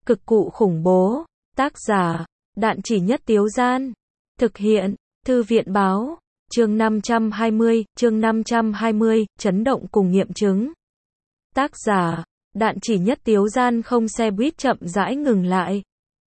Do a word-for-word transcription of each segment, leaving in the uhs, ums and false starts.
Cực cụ khủng bố. Tác giả, Đạn Chỉ Nhất Tiếu Gian. Thực hiện, Thư viện Báo. Chương năm trăm hai mươi, chương năm trăm hai mươi, chấn động cùng nghiệm chứng. Tác giả, Đạn Chỉ Nhất Tiếu Gian. Không, xe buýt chậm rãi ngừng lại.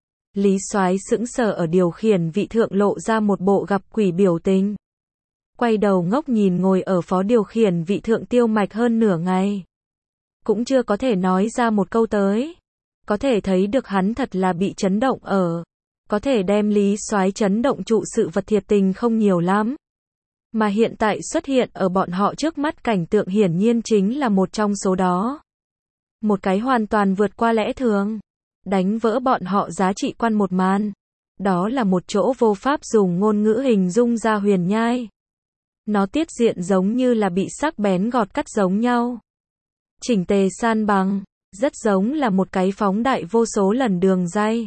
Lý Soái sững sờ ở điều khiển vị thượng, lộ ra một bộ gặp quỷ biểu tình. Quay đầu ngốc nhìn ngồi ở phó điều khiển vị thượng Tiêu Mạch hơn nửa ngày. Cũng chưa có thể nói ra một câu tới. Có thể thấy được hắn thật là bị chấn động ở. Có thể đem Lý Soái chấn động trụ sự vật thiệt tình không nhiều lắm. Mà hiện tại xuất hiện ở bọn họ trước mắt cảnh tượng hiển nhiên chính là một trong số đó. Một cái hoàn toàn vượt qua lẽ thường. Đánh vỡ bọn họ giá trị quan một màn. Đó là một chỗ vô pháp dùng ngôn ngữ hình dung ra huyền nhai. Nó tiết diện giống như là bị sắc bén gọt cắt giống nhau. Chỉnh tề san bằng, rất giống là một cái phóng đại vô số lần đường ray.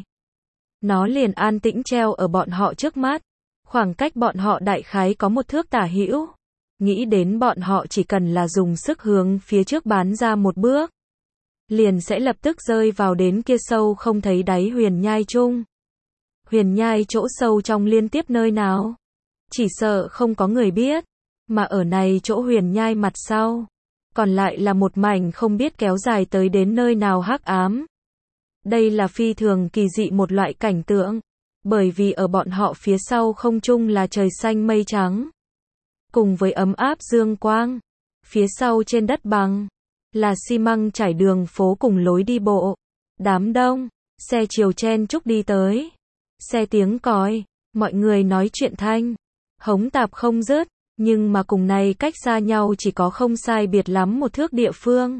Nó liền an tĩnh treo ở bọn họ trước mắt. Khoảng cách bọn họ đại khái có một thước tả hữu. Nghĩ đến bọn họ chỉ cần là dùng sức hướng phía trước bán ra một bước. Liền sẽ lập tức rơi vào đến kia sâu không thấy đáy huyền nhai chung. Huyền nhai chỗ sâu trong liên tiếp nơi nào? Chỉ sợ không có người biết. Mà ở này chỗ huyền nhai mặt sau. Còn lại là một mảnh không biết kéo dài tới đến nơi nào hắc ám. Đây là phi thường kỳ dị một loại cảnh tượng. Bởi vì ở bọn họ phía sau không trung là trời xanh mây trắng. Cùng với ấm áp dương quang. Phía sau trên đất bằng. Là xi măng trải đường phố cùng lối đi bộ. Đám đông. Xe chiều chen chúc đi tới. Xe tiếng còi. Mọi người nói chuyện thanh. Hống tạp không dứt. Nhưng mà cùng này cách xa nhau chỉ có không sai biệt lắm một thước địa phương.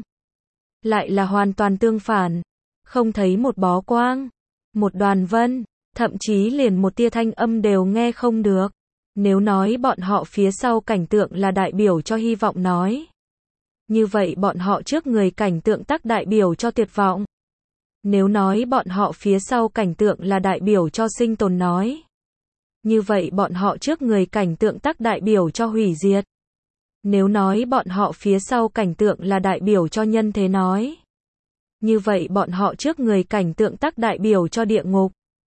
Lại là hoàn toàn tương phản. Không thấy một bó quang. Một đoàn vân. Thậm chí liền một tia thanh âm đều nghe không được. Nếu nói bọn họ phía sau cảnh tượng là đại biểu cho hy vọng nói. Như vậy bọn họ trước người cảnh tượng tắc đại biểu cho tuyệt vọng. Nếu nói bọn họ phía sau cảnh tượng là đại biểu cho sinh tồn nói. Như vậy bọn họ trước người cảnh tượng tắc đại biểu cho hủy diệt. Nếu nói bọn họ phía sau cảnh tượng là đại biểu cho nhân thế nói. Như vậy bọn họ trước người cảnh tượng tắc đại biểu cho địa ngục.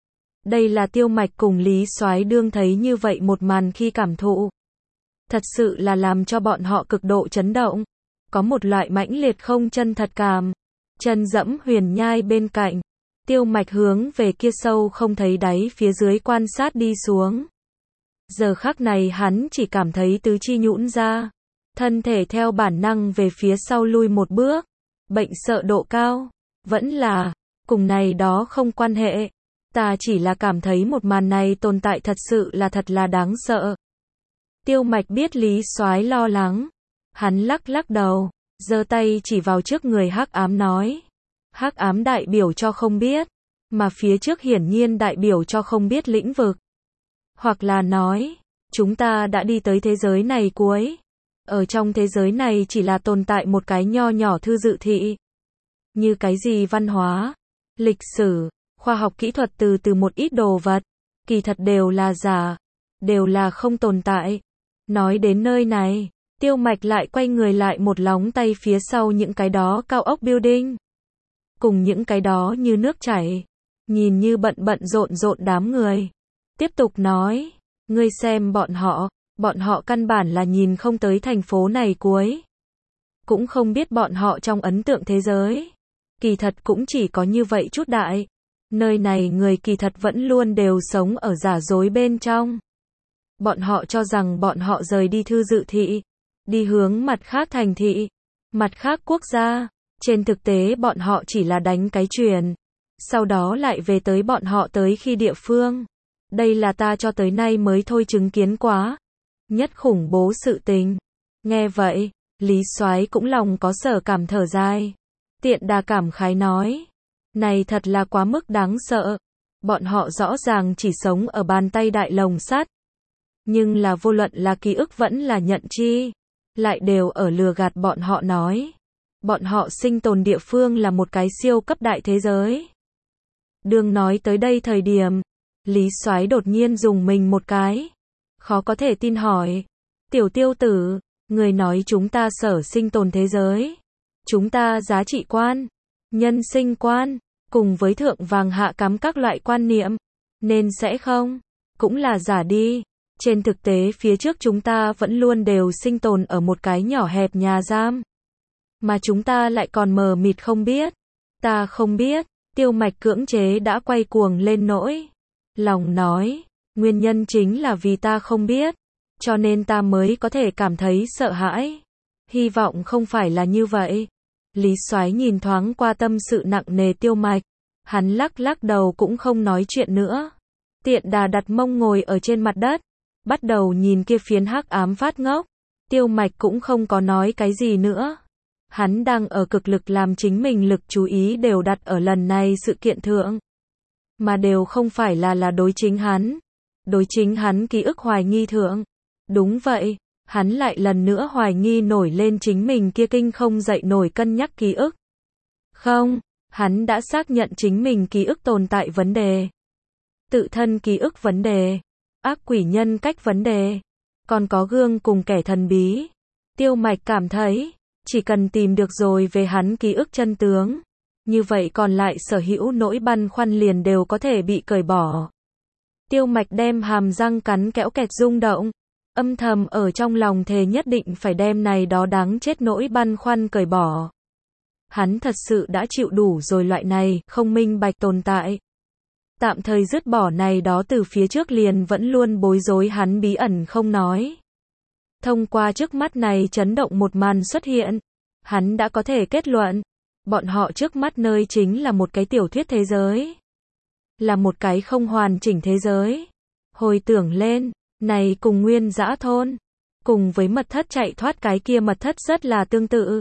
Đây là Tiêu Mạch cùng Lý Soái đương thấy như vậy một màn khi cảm thụ. Thật sự là làm cho bọn họ cực độ chấn động. Có một loại mãnh liệt không chân thật cảm. Chân dẫm huyền nhai bên cạnh. Tiêu Mạch hướng về kia sâu không thấy đáy phía dưới quan sát đi xuống. Giờ khắc này hắn chỉ cảm thấy tứ chi nhũn ra. Thân thể theo bản năng về phía sau lui một bước. Bệnh sợ độ cao. Vẫn là, cùng này đó không quan hệ. Ta chỉ là cảm thấy một màn này tồn tại thật sự là thật là đáng sợ. Tiêu Mạch biết Lý Soái lo lắng. Hắn lắc lắc đầu, giơ tay chỉ vào trước người hắc ám nói. Hắc ám đại biểu cho không biết, mà phía trước hiển nhiên đại biểu cho không biết lĩnh vực. Hoặc là nói, chúng ta đã đi tới thế giới này cuối. Ở trong thế giới này chỉ là tồn tại một cái nho nhỏ thư dự thị. Như cái gì văn hóa, lịch sử, khoa học kỹ thuật từ từ một ít đồ vật. Kỳ thật đều là giả, đều là không tồn tại. Nói đến nơi này. Tiêu Mạch lại quay người lại một lóng tay phía sau những cái đó cao ốc building. Cùng những cái đó như nước chảy. Nhìn như bận bận rộn rộn đám người. Tiếp tục nói. Ngươi xem bọn họ. Bọn họ căn bản là nhìn không tới thành phố này cuối. Cũng không biết bọn họ trong ấn tượng thế giới. Kỳ thật cũng chỉ có như vậy chút đại. Nơi này người kỳ thật vẫn luôn đều sống ở giả dối bên trong. Bọn họ cho rằng bọn họ rời đi thư dự thị. Đi hướng mặt khác thành thị, mặt khác quốc gia. Trên thực tế bọn họ chỉ là đánh cái truyền. Sau đó lại về tới bọn họ tới khi địa phương. Đây là ta cho tới nay mới thôi chứng kiến quá. Nhất khủng bố sự tình. Nghe vậy, Lý Soái cũng lòng có sở cảm thở dài. Tiện đà cảm khái nói. Này thật là quá mức đáng sợ. Bọn họ rõ ràng chỉ sống ở bàn tay đại lồng sắt. Nhưng là vô luận là ký ức vẫn là nhận chi. Lại đều ở lừa gạt bọn họ nói. Bọn họ sinh tồn địa phương là một cái siêu cấp đại thế giới. Đương nói tới đây thời điểm, Lý Soái đột nhiên dùng mình một cái. Khó có thể tin hỏi. Tiểu Tiêu tử, người nói chúng ta sở sinh tồn thế giới. Chúng ta giá trị quan, nhân sinh quan, cùng với thượng vàng hạ cám các loại quan niệm, nên sẽ không, cũng là giả đi. Trên thực tế phía trước chúng ta vẫn luôn đều sinh tồn ở một cái nhỏ hẹp nhà giam. Mà chúng ta lại còn mờ mịt không biết. Ta không biết, Tiêu Mạch cưỡng chế đã quay cuồng lên nỗi lòng nói, nguyên nhân chính là vì ta không biết, cho nên ta mới có thể cảm thấy sợ hãi. Hy vọng không phải là như vậy. Lý Soái nhìn thoáng qua tâm sự nặng nề Tiêu Mạch, hắn lắc lắc đầu cũng không nói chuyện nữa. Tiện đà đặt mông ngồi ở trên mặt đất, bắt đầu nhìn kia phiến hắc ám phát ngốc. Tiêu Mạch cũng không có nói cái gì nữa. Hắn đang ở cực lực làm chính mình lực chú ý đều đặt ở lần này sự kiện thượng. Mà đều không phải là là đối chính hắn. Đối chính hắn ký ức hoài nghi thượng. Đúng vậy, hắn lại lần nữa hoài nghi nổi lên chính mình kia kinh không dậy nổi cân nhắc ký ức. Không, hắn đã xác nhận chính mình ký ức tồn tại vấn đề. Tự thân ký ức vấn đề. Ác quỷ nhân cách vấn đề. Còn có gương cùng kẻ thần bí. Tiêu Mạch cảm thấy, chỉ cần tìm được rồi về hắn ký ức chân tướng, như vậy còn lại sở hữu nỗi băn khoăn liền đều có thể bị cởi bỏ. Tiêu Mạch đem hàm răng cắn kéo kẹt rung động, âm thầm ở trong lòng thề nhất định phải đem này đó đáng chết nỗi băn khoăn cởi bỏ. Hắn thật sự đã chịu đủ rồi loại này không minh bạch tồn tại. Tạm thời dứt bỏ này đó từ phía trước liền vẫn luôn bối rối hắn bí ẩn không nói. Thông qua trước mắt này chấn động một màn xuất hiện, hắn đã có thể kết luận, bọn họ trước mắt nơi chính là một cái tiểu thuyết thế giới. Là một cái không hoàn chỉnh thế giới. Hồi tưởng lên, này cùng Nguyên Dã thôn, cùng với mật thất chạy thoát cái kia mật thất rất là tương tự.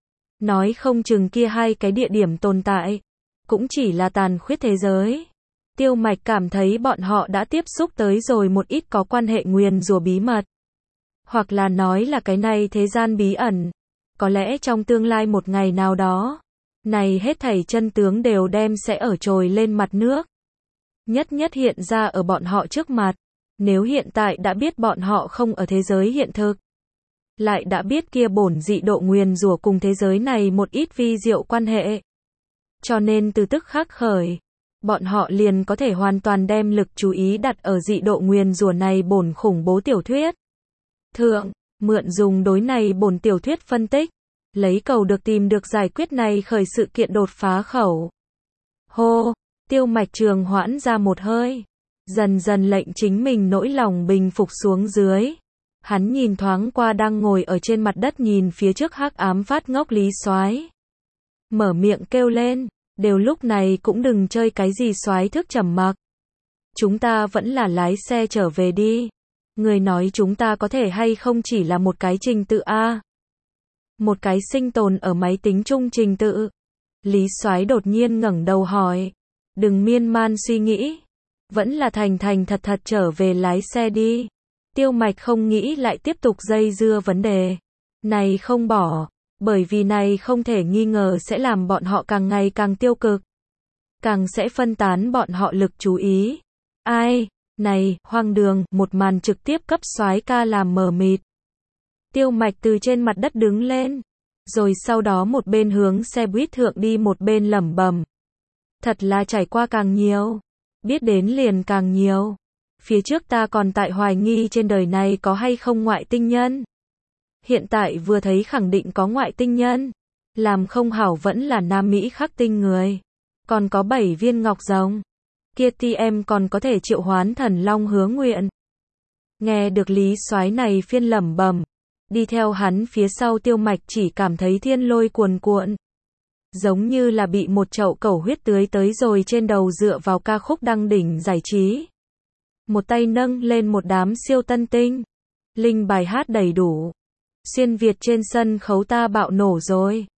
Nói không chừng kia hai cái địa điểm tồn tại, cũng chỉ là tàn khuyết thế giới. Tiêu Mạch cảm thấy bọn họ đã tiếp xúc tới rồi một ít có quan hệ nguyền rủa bí mật. Hoặc là nói là cái này thế gian bí ẩn. Có lẽ trong tương lai một ngày nào đó, này hết thảy chân tướng đều đem sẽ ở trồi lên mặt nước. Nhất nhất hiện ra ở bọn họ trước mặt. Nếu hiện tại đã biết bọn họ không ở thế giới hiện thực, lại đã biết kia bổn dị độ nguyền rủa cùng thế giới này một ít vi diệu quan hệ. Cho nên từ tức khắc khởi, bọn họ liền có thể hoàn toàn đem lực chú ý đặt ở dị độ nguyền rủa này bổn khủng bố tiểu thuyết. Thượng, mượn dùng đối này bổn tiểu thuyết phân tích, lấy cầu được tìm được giải quyết này khởi sự kiện đột phá khẩu. Hô, Tiêu Mạch trường hoãn ra một hơi, dần dần lệnh chính mình nỗi lòng bình phục xuống dưới. Hắn nhìn thoáng qua đang ngồi ở trên mặt đất nhìn phía trước hắc ám phát ngốc Lý Soái. Mở miệng kêu lên, đều lúc này cũng đừng chơi cái gì soái thức trầm mặc. Chúng ta vẫn là lái xe trở về đi. Người nói chúng ta có thể hay không chỉ là một cái trình tự A. Một cái sinh tồn ở máy tính chung trình tự. Lý Soái đột nhiên ngẩng đầu hỏi. Đừng miên man suy nghĩ. Vẫn là thành thành thật thật trở về lái xe đi. Tiêu Mạch không nghĩ lại tiếp tục dây dưa vấn đề. Này không bỏ. Bởi vì này không thể nghi ngờ sẽ làm bọn họ càng ngày càng tiêu cực. Càng sẽ phân tán bọn họ lực chú ý. Ai? Này, hoang đường, một màn trực tiếp cấp soái ca làm mờ mịt. Tiêu Mạch từ trên mặt đất đứng lên. Rồi sau đó một bên hướng xe buýt thượng đi một bên lẩm bẩm. Thật là trải qua càng nhiều. Biết đến liền càng nhiều. Phía trước ta còn tại hoài nghi trên đời này có hay không ngoại tinh nhân. Hiện tại vừa thấy khẳng định có ngoại tinh nhân. Làm không hảo vẫn là Nam Mỹ khắc tinh người. Còn có bảy viên ngọc rồng. Kia ti em còn có thể triệu hoán thần long hứa nguyện. Nghe được Lý Soái này phiên lẩm bẩm, đi theo hắn phía sau Tiêu Mạch chỉ cảm thấy thiên lôi cuồn cuộn. Giống như là bị một chậu cẩu huyết tưới tới rồi trên đầu dựa vào ca khúc đăng đỉnh giải trí. Một tay nâng lên một đám siêu tân tinh. Linh bài hát đầy đủ. Xuyên Việt trên sân khấu ta bạo nổ rồi.